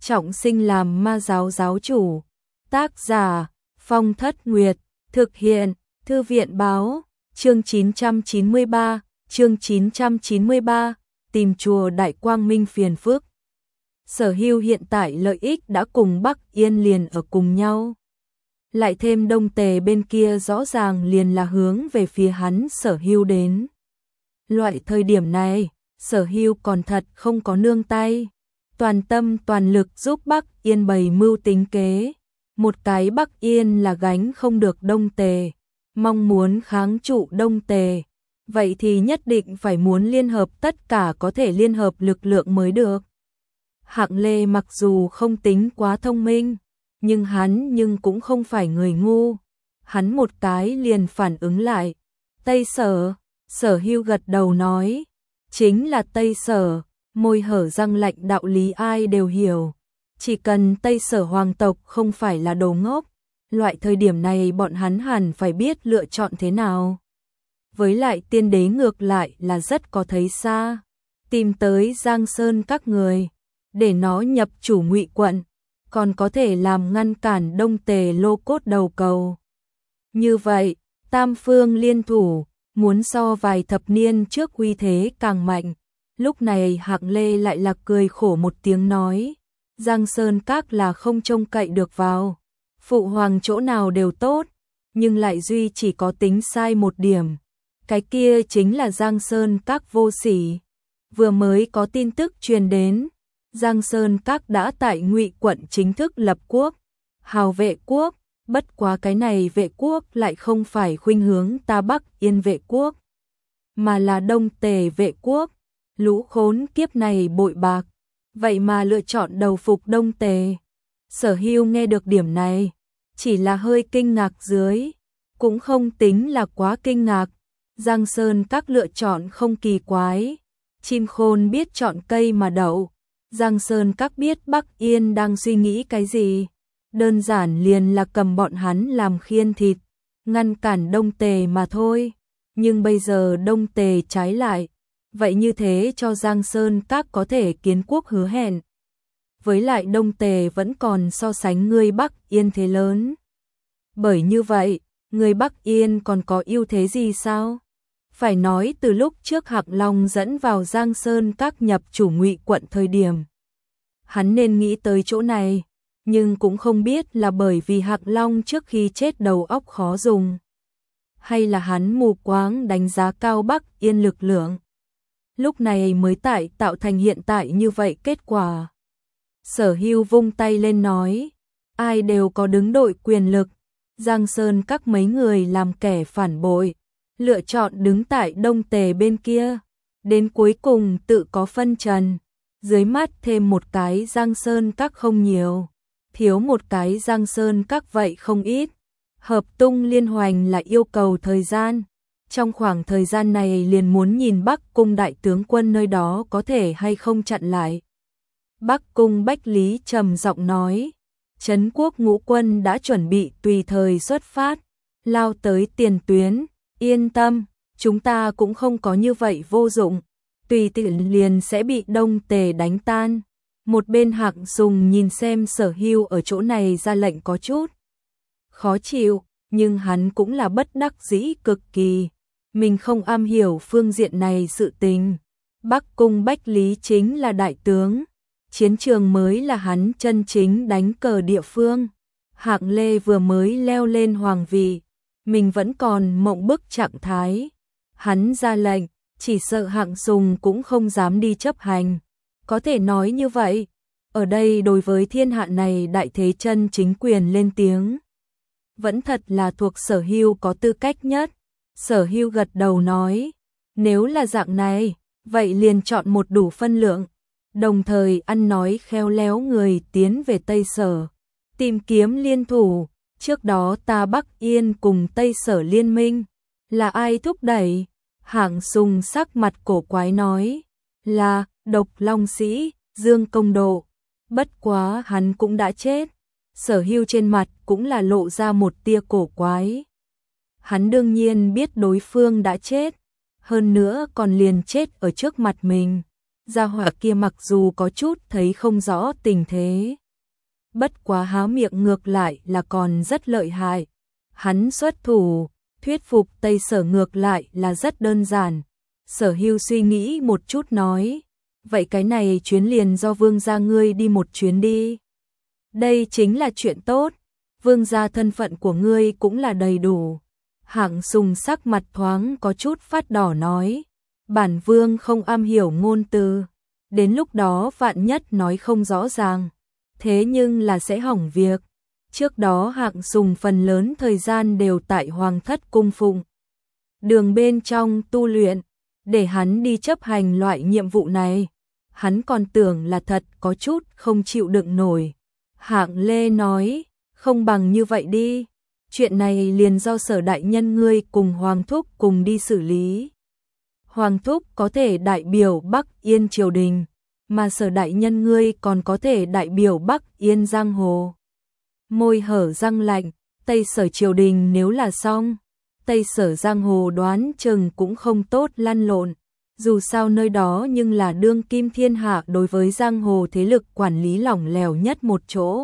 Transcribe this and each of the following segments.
trọng sinh làm ma giáo giáo chủ. Tác giả Phong Thất Nguyệt, thực hiện Thư viện báo, chương 993, tìm chùa Đại Quang Minh phiền phức. Sở Hưu hiện tại lợi ích đã cùng Bắc Yên liền ở cùng nhau. Lại thêm Đông Tề bên kia rõ ràng liền là hướng về phía hắn Sở Hưu đến. Loại thời điểm này, Sở Hưu còn thật không có nương tay. Toàn tâm toàn lực giúp Bắc Yên bày mưu tính kế. Một cái Bắc Yên là gánh không được Đông Tề, mong muốn kháng trụ Đông Tề, vậy thì nhất định phải muốn liên hợp tất cả có thể liên hợp lực lượng mới được. Hạng Lê mặc dù không tính quá thông minh, nhưng cũng không phải người ngu. Hắn một cái liền phản ứng lại. Tây Sở, Sở Hưu gật đầu nói, chính là Tây Sở, môi hở răng lạnh đạo lý ai đều hiểu. Chỉ cần Tây Sở hoàng tộc không phải là đồ ngốc, loại thời điểm này bọn hắn hẳn phải biết lựa chọn thế nào. Với lại tiên đế ngược lại là rất có thấy xa, tìm tới Giang Sơn các người, để nó nhập chủ Ngụy quận, còn có thể làm ngăn cản Đông Tề lô cốt đầu cầu. Như vậy, tam phương liên thủ, muốn so vài thập niên trước uy thế càng mạnh. Lúc này Hạng Lê lại là cười khổ một tiếng nói, Giang Sơn các là không trông cậy được vào, phụ hoàng chỗ nào đều tốt, nhưng lại duy chỉ có tính sai một điểm, cái kia chính là Giang Sơn các vô sỉ. Vừa mới có tin tức truyền đến, Giang Sơn các đã tại Ngụy quận chính thức lập quốc, hào vệ quốc, bất quá cái này vệ quốc lại không phải khuynh hướng ta Bắc Yên vệ quốc, mà là Đông Tề vệ quốc. Lũ khốn kiếp này bội bạc, vậy mà lựa chọn đầu phục Đông Tề. Sở Hưu nghe được điểm này, chỉ là hơi kinh ngạc dưới, cũng không tính là quá kinh ngạc. Giang Sơn các lựa chọn không kỳ quái, chim khôn biết chọn cây mà đậu. Giang Sơn các biết Bắc Yên đang suy nghĩ cái gì, đơn giản liền là cầm bọn hắn làm khiên thịt, ngăn cản Đông Tề mà thôi. Nhưng bây giờ Đông Tề trái lại, vậy như thế cho Giang Sơn các có thể kiến quốc hứa hẹn. Với lại Đông Tề vẫn còn so sánh người Bắc Yên thế lớn. Bởi như vậy, người Bắc Yên còn có ưu thế gì sao? Phải nói từ lúc trước Hạc Long dẫn vào Giang Sơn các nhập chủ Ngụy quận thời điểm, hắn nên nghĩ tới chỗ này, nhưng cũng không biết là bởi vì Hạc Long trước khi chết đầu óc khó dùng, hay là hắn mù quáng đánh giá cao Bắc Yên lực lượng. Lúc này mới tạo thành hiện tại như vậy kết quả. Sở Hưu vung tay lên nói, ai đều có đứng đội quyền lực, Giang Sơn các mấy người làm kẻ phản bội, lựa chọn đứng tại Đông Tề bên kia, đến cuối cùng tự có phân trần. Dưới mắt thêm một cái Giang Sơn các không nhiều, thiếu một cái Giang Sơn các vậy không ít. Hợp tung liên hoành là yêu cầu thời gian. Trong khoảng thời gian này liền muốn nhìn Bắc Cung đại tướng quân nơi đó có thể hay không chặn lại. Bắc Cung Bách Lý trầm giọng nói, Trấn quốc ngũ quân đã chuẩn bị tùy thời xuất phát, lao tới tiền tuyến, yên tâm, chúng ta cũng không có như vậy vô dụng, tùy tiện liền sẽ bị Đông Tề đánh tan. Một bên Hạng Sùng nhìn xem Sở Hưu ở chỗ này ra lệnh có chút khó chịu, nhưng hắn cũng là bất đắc dĩ cực kỳ. Mình không am hiểu phương diện này sự tình. Bắc Cung Bách Lý chính là đại tướng, chiến trường mới là hắn chân chính đánh cờ địa phương. Hạng Lê vừa mới leo lên hoàng vị, mình vẫn còn mộng bức trạng thái. Hắn ra lệnh, chỉ sợ Hạng Sùng cũng không dám đi chấp hành. Có thể nói như vậy, ở đây đối với thiên hạ này đại thế chân chính quyền lên tiếng, vẫn thật là thuộc Sở Hưu có tư cách nhất. Sở Hưu gật đầu nói, nếu là dạng này, vậy liền chọn một đủ phân lượng, đồng thời ăn nói khéo léo người tiến về Tây Sở, tìm kiếm liên thủ. Trước đó ta Bắc Yên cùng Tây Sở liên minh, là ai thúc đẩy? Hạng Sùng sắc mặt cổ quái nói, là Độc Long Sĩ, Dương Công Độ, bất quá hắn cũng đã chết. Sở Hưu trên mặt cũng là lộ ra một tia cổ quái. Hắn đương nhiên biết đối phương đã chết, hơn nữa còn liền chết ở trước mặt mình. Gia hỏa kia mặc dù có chút thấy không rõ tình thế, bất quá há miệng ngược lại là còn rất lợi hại. Hắn xuất thủ, thuyết phục Tây Sở ngược lại là rất đơn giản. Sở Hưu suy nghĩ một chút nói, vậy cái này chuyến liền do vương gia ngươi đi một chuyến đi. Đây chính là chuyện tốt, vương gia thân phận của ngươi cũng là đầy đủ. Hạng Sùng sắc mặt thoáng có chút phát đỏ nói, bản vương không am hiểu ngôn từ, đến lúc đó vạn nhất nói không rõ ràng, thế nhưng là sẽ hỏng việc. Trước đó Hạng Sùng phần lớn thời gian đều tại Hoàng Thất cung phụng đường bên trong tu luyện, để hắn đi chấp hành loại nhiệm vụ này, hắn còn tưởng là thật có chút không chịu đựng nổi. Hạng Lê nói, không bằng như vậy đi, chuyện này liền do Sở đại nhân ngươi cùng Hoàng Thúc cùng đi xử lý. Hoàng Thúc có thể đại biểu Bắc Yên triều đình, mà Sở đại nhân ngươi còn có thể đại biểu Bắc Yên giang hồ. Môi hở răng lạnh, Tây Sở triều đình nếu là xong, Tây Sở giang hồ đoán chừng cũng không tốt lăn lộn, dù sao nơi đó nhưng là đương kim thiên hạ đối với giang hồ thế lực quản lý lỏng lẻo nhất một chỗ.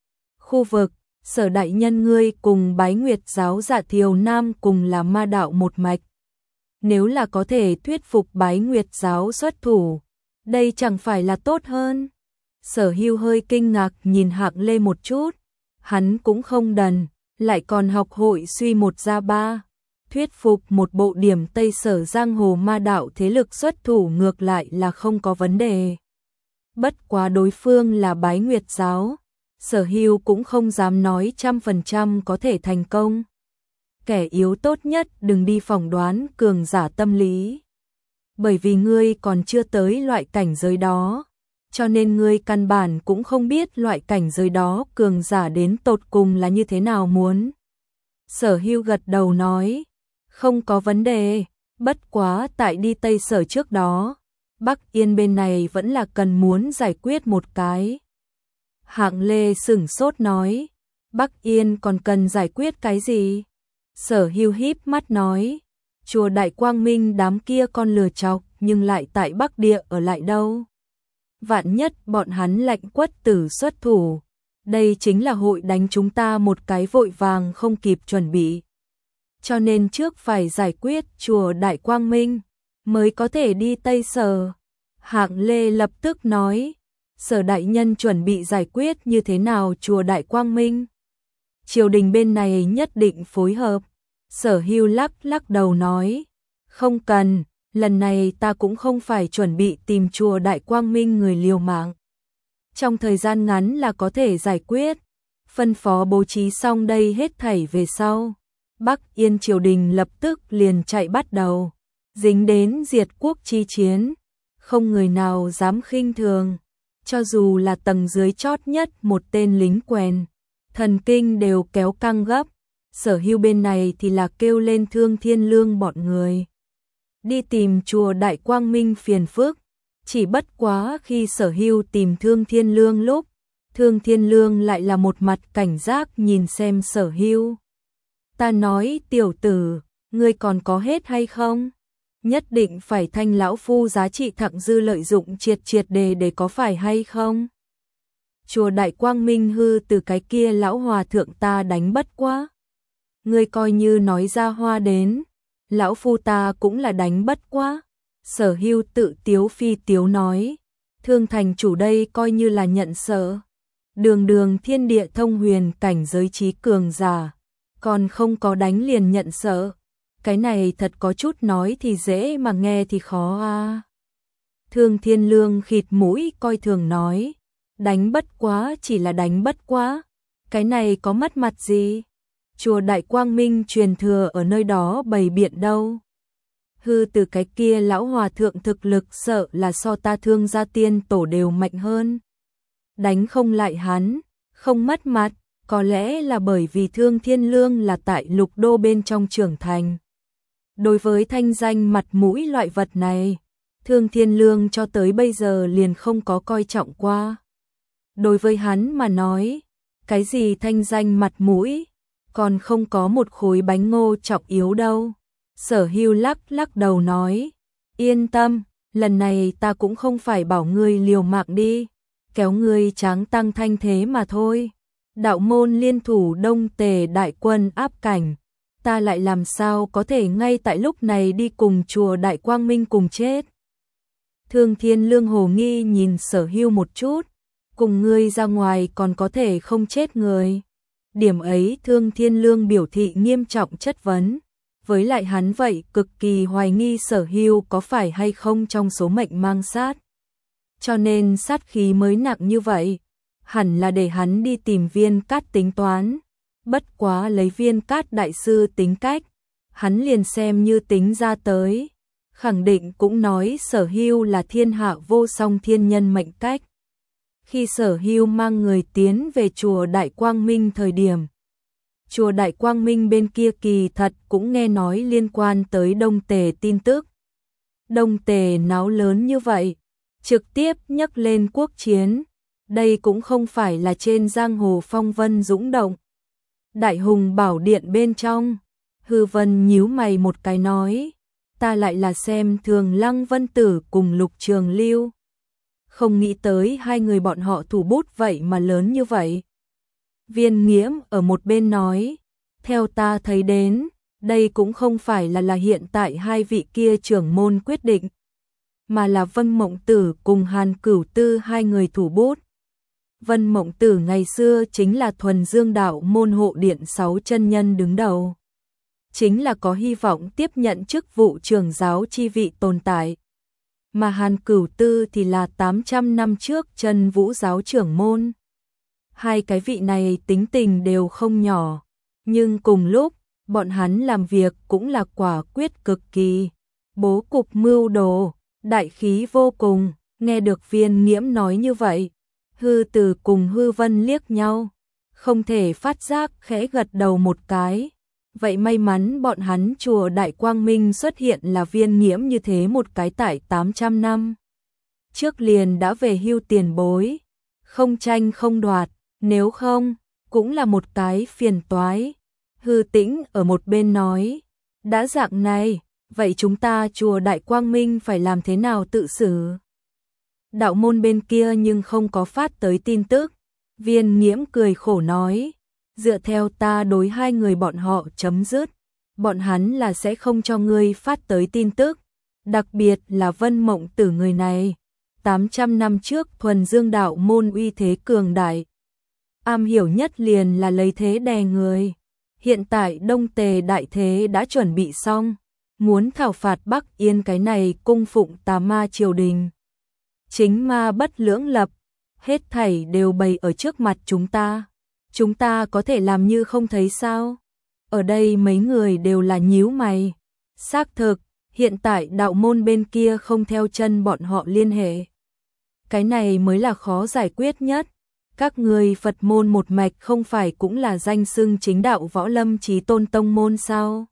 Khu vực, Sở đại nhân ngươi cùng Bái Nguyệt giáo Dạ Thiều Nam cùng là ma đạo một mạch. Nếu là có thể thuyết phục Bái Nguyệt giáo xuất thủ, đây chẳng phải là tốt hơn. Sở Hưu hơi kinh ngạc nhìn Hạng Lê một chút, hắn cũng không đần, lại còn học hội suy một ra ba, thuyết phục một bộ điểm Tây Sở giang hồ ma đạo thế lực xuất thủ ngược lại là không có vấn đề. Bất quá đối phương là Bái Nguyệt giáo, Sở Hưu cũng không dám nói 100% có thể thành công. Kẻ yếu tốt nhất đừng đi phỏng đoán cường giả tâm lý, bởi vì ngươi còn chưa tới loại cảnh giới đó, cho nên ngươi căn bản cũng không biết loại cảnh giới đó cường giả đến tột cùng là như thế nào muốn. Sở Hưu gật đầu nói, không có vấn đề, bất quá tại đi Tây Sở trước đó, Bắc Yên bên này vẫn là cần muốn giải quyết một cái. Hạng Lê sửng sốt nói, Bắc Yên còn cần giải quyết cái gì? Sở Hưu híp mắt nói, chùa Đại Quang Minh đám kia con lừa chọc nhưng lại tại Bắc Địa ở lại đâu. Vạn nhất bọn hắn lạnh quất tử xuất thủ, đây chính là hội đánh chúng ta một cái vội vàng không kịp chuẩn bị. Cho nên trước phải giải quyết chùa Đại Quang Minh, mới có thể đi Tây Sở. Hạng Lê lập tức nói, Sở đại nhân chuẩn bị giải quyết như thế nào chùa Đại Quang Minh? Triều đình bên này nhất định phối hợp. Sở Hưu lắc đầu nói, không cần, lần này ta cũng không phải chuẩn bị tìm chùa Đại Quang Minh người liều mạng. Trong thời gian ngắn là có thể giải quyết, phân phó bố trí xong đây hết thảy về sau. Bắc Yên triều đình lập tức liền chạy bắt đầu, dính đến diệt quốc chi chiến, không người nào dám khinh thường, cho dù là tầng dưới chót nhất một tên lính quèn, thần kinh đều kéo căng gấp. Sở Hưu bên này thì là kêu lên Thương Thiên Lương bọn người đi tìm chùa Đại Quang Minh phiền phức. Chỉ bất quá khi Sở Hưu tìm Thương Thiên Lương lúc, Thương Thiên Lương lại là một mặt cảnh giác nhìn xem Sở Hưu. Ta nói tiểu tử, ngươi còn có hết hay không? Nhất định phải thanh lão phu giá trị thặng dư lợi dụng triệt để có phải hay không? Chùa Đại Quang Minh hư từ cái kia lão hòa thượng ta đánh bất quá. Ngươi coi như nói ra hoa đến, lão phu ta cũng là đánh bất quá. Sở Hưu tự tiếu phi tiếu nói, Thương thành chủ đây coi như là nhận sợ. Đường thiên địa thông huyền cảnh giới trí cường giả, còn không có đánh liền nhận sợ. Cái này thật có chút nói thì dễ mà nghe thì khó a. Thương Thiên Lương khịt mũi coi thường nói, đánh bất quá chỉ là đánh bất quá, cái này có mất mặt gì? Chùa Đại Quang Minh truyền thừa ở nơi đó bày biện đâu. Hư từ cái kia lão hòa thượng thực lực sợ là so ta Thương gia tiên tổ đều mạnh hơn. Đánh không lại hắn, không mất mặt, có lẽ là bởi vì Thương Thiên Lương là tại lục đô bên trong trưởng thành. Đối với thanh danh mặt mũi loại vật này, Thương Thiên Lương cho tới bây giờ liền không có coi trọng qua. Đối với hắn mà nói, cái gì thanh danh mặt mũi, còn không có một khối bánh ngô trọng yếu đâu. Sở Hưu lắc đầu nói, yên tâm, lần này ta cũng không phải bảo ngươi liều mạng đi, kéo ngươi tráng tăng thanh thế mà thôi. Đạo môn liên thủ Đông Tề đại quân áp cảnh, ta lại làm sao có thể ngay tại lúc này đi cùng chùa Đại Quang Minh cùng chết. Thương Thiên Lương hồ nghi nhìn Sở Hưu một chút, cùng ngươi ra ngoài còn có thể không chết người. Điểm ấy Thương Thiên Lương biểu thị nghiêm trọng chất vấn, với lại hắn vậy cực kỳ hoài nghi Sở Hưu có phải hay không trong số mệnh mang sát. Cho nên sát khí mới nặng như vậy, hẳn là để hắn đi tìm Viên Cát tính toán. Bất quá lấy Viên Cát đại sư tính cách, hắn liền xem như tính ra tới, khẳng định cũng nói Sở Hưu là thiên hạ vô song thiên nhân mệnh cách. Khi Sở Hưu mang người tiến về chùa Đại Quang Minh thời điểm, chùa Đại Quang Minh bên kia kỳ thật cũng nghe nói liên quan tới Đông Tề tin tức. Đông Tề náo lớn như vậy, trực tiếp nhắc lên quốc chiến, đây cũng không phải là trên giang hồ phong vân dũng động. Đại Hùng Bảo Điện bên trong, Hư Vân nhíu mày một cái nói, ta lại là xem thường Lăng Vân Tử cùng Lục Trường Lưu. Không nghĩ tới hai người bọn họ thủ bút vậy mà lớn như vậy. Viên Nghiễm ở một bên nói, theo ta thấy đến, đây cũng không phải là hiện tại hai vị kia trưởng môn quyết định, mà là Vân Mộng Tử cùng Hàn Cửu Tư hai người thủ bút. Vân Mộng Tử ngày xưa chính là thuần dương đạo môn hộ điện 6 chân nhân đứng đầu, chính là có hy vọng tiếp nhận chức vụ trưởng giáo chi vị tồn tại. Mà Hàn Cửu Tư thì là 800 năm trước Chân Vũ giáo trưởng môn. Hai cái vị này tính tình đều không nhỏ, nhưng cùng lúc, bọn hắn làm việc cũng là quả quyết cực kỳ, bố cục mưu đồ, đại khí vô cùng. Nghe được Viên Nghiễm nói như vậy, Hư Từ cùng Hư Vân liếc nhau, không thể phát giác khẽ gật đầu một cái. Vậy may mắn bọn hắn chùa Đại Quang Minh xuất hiện là Viên Nghiễm như thế một cái tại 800 năm trước liền đã về hưu tiền bối, không tranh không đoạt, nếu không, cũng là một cái phiền toái. Hư Tĩnh ở một bên nói, đã dạng này, vậy chúng ta chùa Đại Quang Minh phải làm thế nào tự xử? Đạo môn bên kia nhưng không có phát tới tin tức. Viên Nghiễm cười khổ nói, dựa theo ta đối hai người bọn họ chấm dứt, bọn hắn là sẽ không cho ngươi phát tới tin tức, đặc biệt là Vân Mộng Tử người này. 800 năm trước thuần dương đạo môn uy thế cường đại, am hiểu nhất liền là lấy thế đè người. Hiện tại Đông Tề đại thế đã chuẩn bị xong, muốn thảo phạt Bắc Yên cái này cung phụng tà ma triều đình. Chính ma bất lưỡng lập, hết thảy đều bày ở trước mặt chúng ta có thể làm như không thấy sao? Ở đây mấy người đều là nhíu mày. Xác thực, hiện tại đạo môn bên kia không theo chân bọn họ liên hệ. Cái này mới là khó giải quyết nhất. Các người Phật môn một mạch không phải cũng là danh xưng chính đạo Võ Lâm Chí Tôn tông môn sao?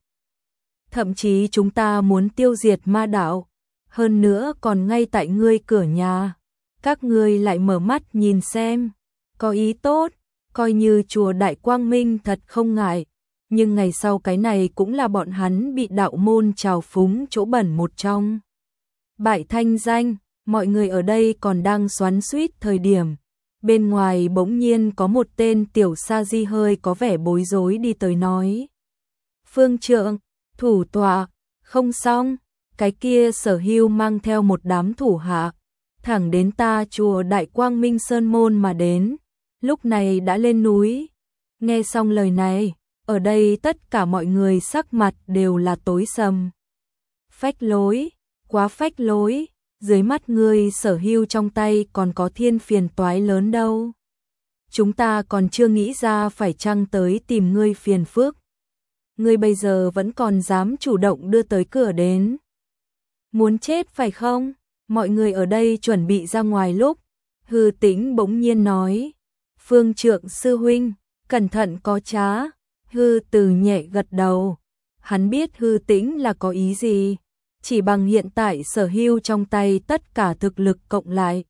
Thậm chí chúng ta muốn tiêu diệt ma đạo, hơn nữa còn ngay tại ngươi cửa nhà. Các ngươi lại mở mắt nhìn xem, có ý tốt, coi như chùa Đại Quang Minh thật không ngại, nhưng ngày sau cái này cũng là bọn hắn bị đạo môn trào phúng chỗ bẩn một trong. Bại thanh danh, mọi người ở đây còn đang xoắn xuýt thời điểm, bên ngoài bỗng nhiên có một tên tiểu sa di hơi có vẻ bối rối đi tới nói. Phương trượng, thủ tọa, không xong, cái kia Sở Hưu mang theo một đám thủ hạ, thẳng đến ta chùa Đại Quang Minh Sơn Môn mà đến, lúc này đã lên núi. Nghe xong lời này, ở đây tất cả mọi người sắc mặt đều là tối sầm. Phách lối, quá phách lối, dưới mắt ngươi Sở Hưu trong tay còn có thiên phiền toái lớn đâu. Chúng ta còn chưa nghĩ ra phải chăng tới tìm ngươi phiền phức. Ngươi bây giờ vẫn còn dám chủ động đưa tới cửa đến. Muốn chết phải không? Mọi người ở đây chuẩn bị ra ngoài lúc, Hư Tĩnh bỗng nhiên nói, Phương Trượng sư huynh, cẩn thận có trá. Hư Từ nhẹ gật đầu, hắn biết Hư Tĩnh là có ý gì, chỉ bằng hiện tại Sở Hưu trong tay tất cả thực lực cộng lại,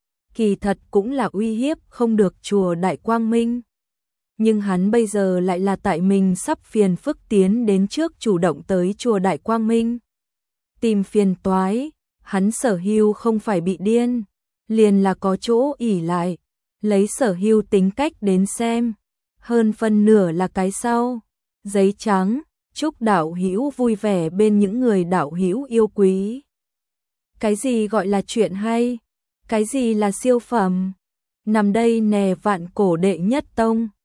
kỳ thật cũng là uy hiếp không được chùa Đại Quang Minh. Nhưng hắn bây giờ lại là tại mình sắp phiền phức tiến đến trước chủ động tới chùa Đại Quang Minh. Tìm phiền toái, hắn Sở Hưu không phải bị điên, liền là có chỗ ỷ lại, lấy Sở Hưu tính cách đến xem, hơn phân nửa là cái sau. Giấy trắng, chúc đạo hữu vui vẻ bên những người đạo hữu yêu quý. Cái gì gọi là chuyện hay? Cái gì là siêu phẩm? Nằm đây nè vạn cổ đệ nhất tông.